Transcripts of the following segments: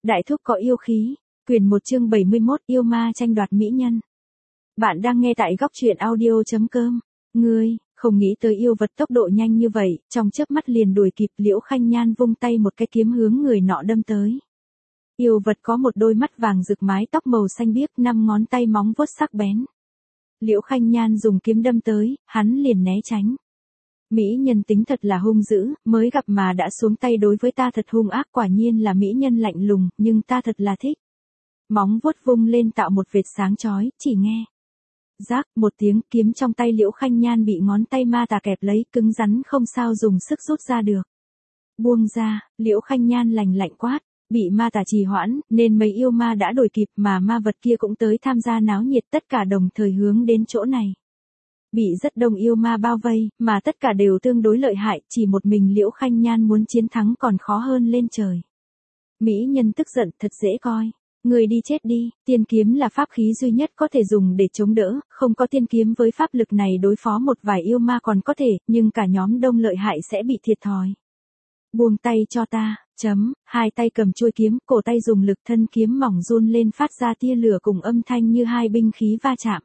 Đại thúc có yêu khí. Quyền 1 chương 71 yêu ma tranh đoạt mỹ nhân. Bạn đang nghe tại góc truyện audio.com. Ngươi, không nghĩ tới yêu vật tốc độ nhanh như vậy, trong chớp mắt liền đuổi kịp. Liễu Khanh Nhan vung tay một cái kiếm hướng người nọ đâm tới. Yêu vật có một đôi mắt vàng rực, mái tóc màu xanh biếc, 5 ngón tay móng vuốt sắc bén. Liễu Khanh Nhan dùng kiếm đâm tới, hắn liền né tránh. Mỹ nhân tính thật là hung dữ, mới gặp mà đã xuống tay đối với ta thật hung ác, quả nhiên là mỹ nhân lạnh lùng, nhưng ta thật là thích. Móng vuốt vung lên tạo một vệt sáng chói, chỉ nghe. Rác, một tiếng, kiếm trong tay Liễu Khanh Nhan bị ngón tay ma tà kẹp lấy, cứng rắn không sao dùng sức rút ra được. Buông ra, Liễu Khanh Nhan lạnh lạnh quát, bị ma tà trì hoãn, nên mấy yêu ma đã đuổi kịp, mà ma vật kia cũng tới tham gia náo nhiệt, tất cả đồng thời hướng đến chỗ này. Bị rất đông yêu ma bao vây, mà tất cả đều tương đối lợi hại, chỉ một mình Liễu Khanh Nhan muốn chiến thắng còn khó hơn lên trời. Mỹ nhân tức giận, thật dễ coi. Người đi chết đi, tiên kiếm là pháp khí duy nhất có thể dùng để chống đỡ, không có tiên kiếm với pháp lực này đối phó một vài yêu ma còn có thể, nhưng cả nhóm đông lợi hại sẽ bị thiệt thòi. Buông tay cho ta, hai tay cầm chuôi kiếm, cổ tay dùng lực, thân kiếm mỏng run lên phát ra tia lửa cùng âm thanh như hai binh khí va chạm.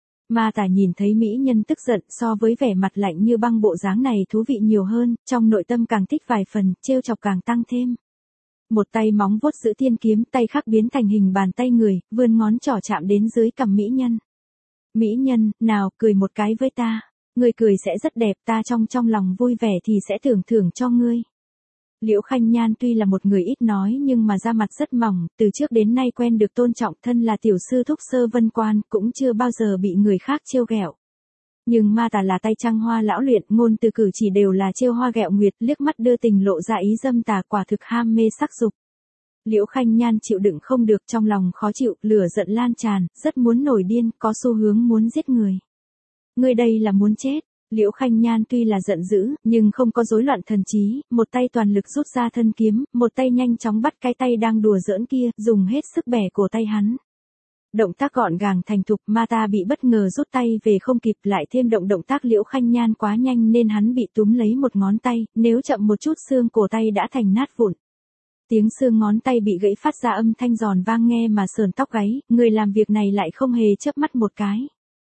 Ma tà nhìn thấy mỹ nhân tức giận, so với vẻ mặt lạnh như băng bộ dáng này thú vị nhiều hơn, trong nội tâm càng thích vài phần, trêu chọc càng tăng thêm. Một tay móng vuốt giữ tiên kiếm, tay khác biến thành hình bàn tay người, vươn ngón trỏ chạm đến dưới cằm mỹ nhân. Mỹ nhân, nào, cười một cái với ta. Người cười sẽ rất đẹp, ta trong lòng vui vẻ thì sẽ thưởng cho ngươi. Liễu Khanh Nhan tuy là một người ít nói nhưng mà da mặt rất mỏng, từ trước đến nay quen được tôn trọng, thân là tiểu sư thúc Sơ Vân Quan, cũng chưa bao giờ bị người khác trêu ghẹo. Nhưng ma tà là tay trăng hoa lão luyện, ngôn từ cử chỉ đều là trêu hoa ghẹo nguyệt, liếc mắt đưa tình lộ ra ý dâm tà, quả thực ham mê sắc dục. Liễu Khanh Nhan chịu đựng không được, trong lòng khó chịu, lửa giận lan tràn, rất muốn nổi điên, có xu hướng muốn giết người. Ngươi đây là muốn chết. Liễu Khanh Nhan tuy là giận dữ, nhưng không có rối loạn thần trí, một tay toàn lực rút ra thân kiếm, một tay nhanh chóng bắt cái tay đang đùa giỡn kia, dùng hết sức bẻ cổ tay hắn. Động tác gọn gàng thành thục, ma ta bị bất ngờ rút tay về không kịp, lại thêm động tác Liễu Khanh Nhan quá nhanh nên hắn bị túm lấy một ngón tay, nếu chậm một chút xương cổ tay đã thành nát vụn. Tiếng xương ngón tay bị gãy phát ra âm thanh giòn vang nghe mà sờn tóc gáy, người làm việc này lại không hề chớp mắt một cái.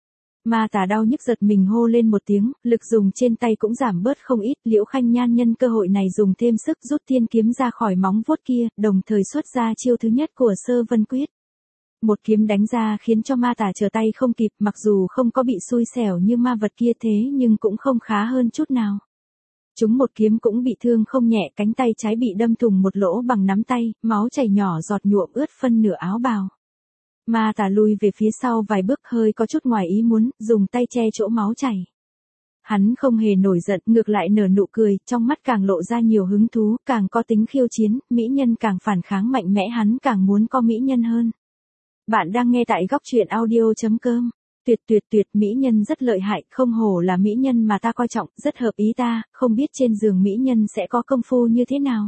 Ma tà đau nhức giật mình hô lên một tiếng, lực dùng trên tay cũng giảm bớt không ít, Liễu Khanh Nhan nhân cơ hội này dùng thêm sức rút tiên kiếm ra khỏi móng vuốt kia, đồng thời xuất ra chiêu thứ nhất của Sơ Vân Quyết. Một kiếm đánh ra khiến cho ma tà trở tay không kịp, mặc dù không có bị xui xẻo như ma vật kia thế nhưng cũng không khá hơn chút nào. Chúng một kiếm cũng bị thương không nhẹ, cánh tay trái bị đâm thủng một lỗ bằng nắm tay, máu chảy nhỏ giọt nhuộm ướt phân nửa áo bào. Ma tà lùi về phía sau vài bước, hơi có chút ngoài ý muốn, dùng tay che chỗ máu chảy. Hắn không hề nổi giận, ngược lại nở nụ cười, trong mắt càng lộ ra nhiều hứng thú, càng có tính khiêu chiến, mỹ nhân càng phản kháng mạnh mẽ hắn càng muốn có mỹ nhân hơn. Bạn đang nghe tại góc truyện audio.com. Tuyệt, mỹ nhân rất lợi hại, không hổ là mỹ nhân mà ta coi trọng, rất hợp ý ta, không biết trên giường mỹ nhân sẽ có công phu như thế nào.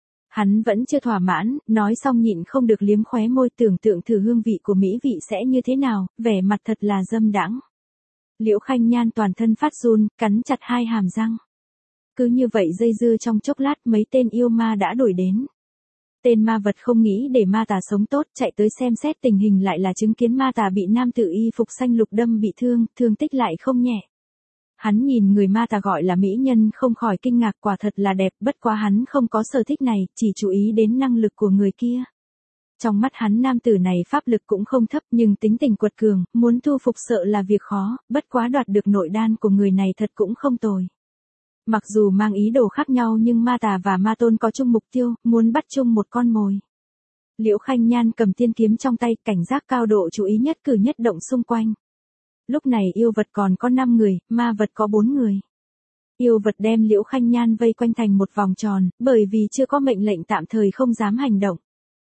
Hắn vẫn chưa thỏa mãn, nói xong nhịn không được liếm khóe môi, tưởng tượng thử hương vị của mỹ vị sẽ như thế nào, vẻ mặt thật là dâm đãng. Liễu Khanh Nhan toàn thân phát run, cắn chặt hai hàm răng. Cứ như vậy dây dưa trong chốc lát, mấy tên yêu ma đã đuổi đến. Tên ma vật không nghĩ để ma tà sống tốt, chạy tới xem xét tình hình, lại là chứng kiến ma tà bị nam tử y phục xanh lục đâm bị thương tích lại không nhẹ. Hắn nhìn người ma tà gọi là mỹ nhân không khỏi kinh ngạc, quả thật là đẹp, bất quá hắn không có sở thích này, chỉ chú ý đến năng lực của người kia. Trong mắt hắn nam tử này pháp lực cũng không thấp nhưng tính tình quật cường, muốn thu phục sợ là việc khó, bất quá đoạt được nội đan của người này thật cũng không tồi. Mặc dù mang ý đồ khác nhau nhưng ma tà và ma tôn có chung mục tiêu, muốn bắt chung một con mồi. Liễu Khanh Nhan cầm tiên kiếm trong tay, cảnh giác cao độ chú ý nhất cử nhất động xung quanh. Lúc này yêu vật còn có 5 người, ma vật có 4 người. Yêu vật đem Liễu Khanh Nhan vây quanh thành một vòng tròn, bởi vì chưa có mệnh lệnh tạm thời không dám hành động.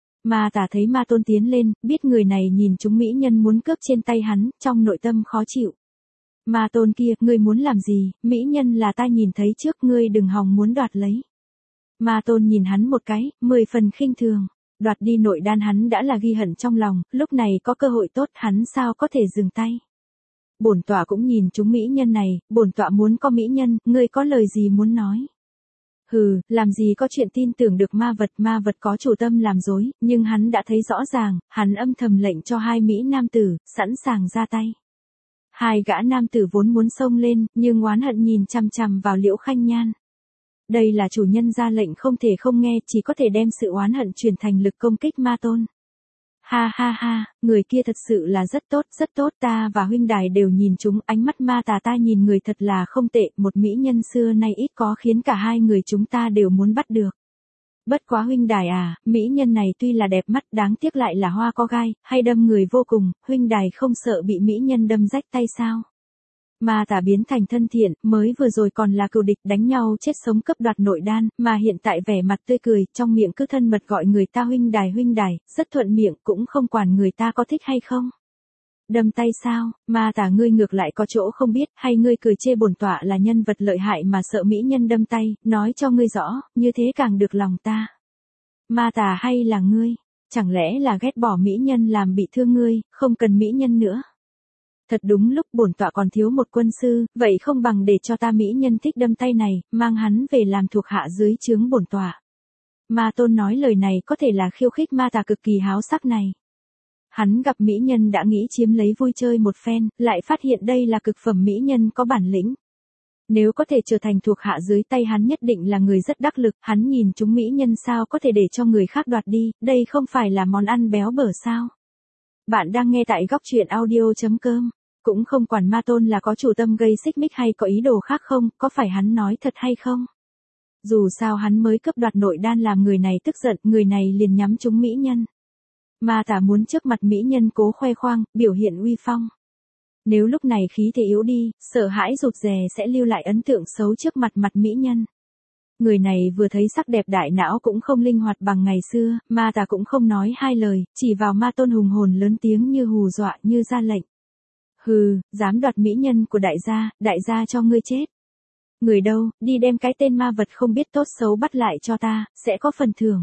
Ma tà thấy ma tôn tiến lên, biết người này nhìn chúng mỹ nhân muốn cướp trên tay hắn, trong nội tâm khó chịu. Ma tôn kia, ngươi muốn làm gì, mỹ nhân là ta nhìn thấy trước, ngươi đừng hòng muốn đoạt lấy. Ma tôn nhìn hắn một cái, 10 phần khinh thường, đoạt đi nội đan hắn đã là ghi hận trong lòng, lúc này có cơ hội tốt hắn sao có thể dừng tay. Bổn tọa cũng nhìn chúng mỹ nhân này, bổn tọa muốn có mỹ nhân, ngươi có lời gì muốn nói. Hừ, làm gì có chuyện tin tưởng được ma vật có chủ tâm làm dối, nhưng hắn đã thấy rõ ràng, hắn âm thầm lệnh cho hai mỹ nam tử, sẵn sàng ra tay. Hai gã nam tử vốn muốn xông lên, nhưng oán hận nhìn chằm chằm vào Liễu Khanh Nhan. Đây là chủ nhân ra lệnh không thể không nghe, chỉ có thể đem sự oán hận chuyển thành lực công kích ma tôn. Ha ha ha, người kia thật sự là rất tốt, ta và huynh đài đều nhìn chúng, ánh mắt ma tà ta nhìn người thật là không tệ, một mỹ nhân xưa nay ít có khiến cả hai người chúng ta đều muốn bắt được. Bất quá huynh đài à, mỹ nhân này tuy là đẹp mắt, đáng tiếc lại là hoa có gai, hay đâm người vô cùng, huynh đài không sợ bị mỹ nhân đâm rách tay sao? Ma tà biến thành thân thiện, mới vừa rồi còn là cừu địch đánh nhau chết sống cấp đoạt nội đan, mà hiện tại vẻ mặt tươi cười, trong miệng cứ thân mật gọi người ta huynh đài, rất thuận miệng, cũng không quản người ta có thích hay không. Đâm tay sao, ma tà ngươi ngược lại có chỗ không biết, hay ngươi cười chê bổn tọa là nhân vật lợi hại mà sợ mỹ nhân đâm tay, nói cho ngươi rõ, như thế càng được lòng ta. Ma tà hay là ngươi, chẳng lẽ là ghét bỏ mỹ nhân làm bị thương ngươi, không cần mỹ nhân nữa. Thật đúng lúc bổn tọa còn thiếu một quân sư, vậy không bằng để cho ta mỹ nhân thích đâm tay này, mang hắn về làm thuộc hạ dưới trướng bổn tọa. Ma tôn nói lời này có thể là khiêu khích ma tà cực kỳ háo sắc này. Hắn gặp mỹ nhân đã nghĩ chiếm lấy vui chơi một phen, lại phát hiện đây là cực phẩm mỹ nhân có bản lĩnh. Nếu có thể trở thành thuộc hạ dưới tay hắn nhất định là người rất đắc lực, hắn nhìn chúng mỹ nhân sao có thể để cho người khác đoạt đi, đây không phải là món ăn béo bở sao. Bạn đang nghe tại góc truyện audio.com. Cũng không quản ma tôn là có chủ tâm gây xích mích hay có ý đồ khác không, có phải hắn nói thật hay không. Dù sao hắn mới cướp đoạt nội đan làm người này tức giận, người này liền nhắm trúng mỹ nhân. Ma tà muốn trước mặt mỹ nhân cố khoe khoang, biểu hiện uy phong. Nếu lúc này khí thế yếu đi, sợ hãi rụt rè sẽ lưu lại ấn tượng xấu trước mặt mỹ nhân. Người này vừa thấy sắc đẹp đại não cũng không linh hoạt bằng ngày xưa, ma tà cũng không nói hai lời, chỉ vào ma tôn hùng hồn lớn tiếng như hù dọa như ra lệnh. Hừ, dám đoạt mỹ nhân của đại gia cho ngươi chết. Người đâu, đi đem cái tên ma vật không biết tốt xấu bắt lại cho ta, sẽ có phần thưởng.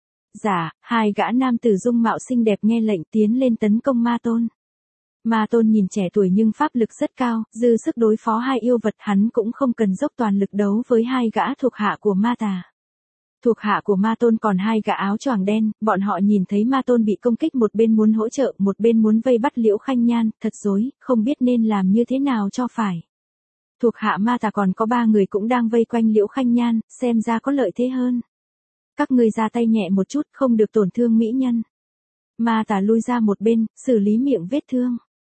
Dạ, hai gã nam tử dung mạo xinh đẹp nghe lệnh tiến lên tấn công ma tôn. Ma tôn nhìn trẻ tuổi nhưng pháp lực rất cao, dư sức đối phó hai yêu vật, hắn cũng không cần dốc toàn lực đấu với hai gã thuộc hạ của ma tà. Thuộc hạ của ma tôn còn hai gã áo choàng đen, bọn họ nhìn thấy ma tôn bị công kích, một bên muốn hỗ trợ, một bên muốn vây bắt Liễu Khanh Nhan, thật rối, không biết nên làm như thế nào cho phải. Thuộc hạ ma tà còn có 3 người cũng đang vây quanh Liễu Khanh Nhan, xem ra có lợi thế hơn. Các ngươi ra tay nhẹ một chút, không được tổn thương mỹ nhân. Ma tà lui ra một bên, xử lý miệng vết thương.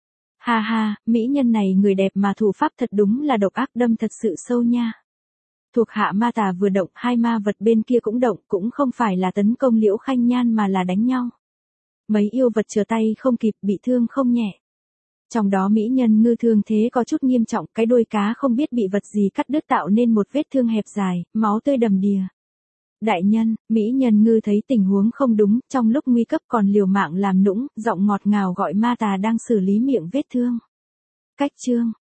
Ha ha, mỹ nhân này người đẹp mà thủ pháp thật đúng là độc ác, đâm thật sự sâu nha. Thuộc hạ ma tà vừa động, hai ma vật bên kia cũng động, cũng không phải là tấn công Liễu Khanh Nhan mà là đánh nhau. Mấy yêu vật trở tay không kịp, bị thương không nhẹ. Trong đó mỹ nhân ngư thương thế có chút nghiêm trọng, cái đuôi cá không biết bị vật gì cắt đứt tạo nên một vết thương hẹp dài, máu tươi đầm đìa. Đại nhân, mỹ nhân ngư thấy tình huống không đúng, trong lúc nguy cấp còn liều mạng làm nũng, giọng ngọt ngào gọi ma tà đang xử lý miệng vết thương. Cách chương,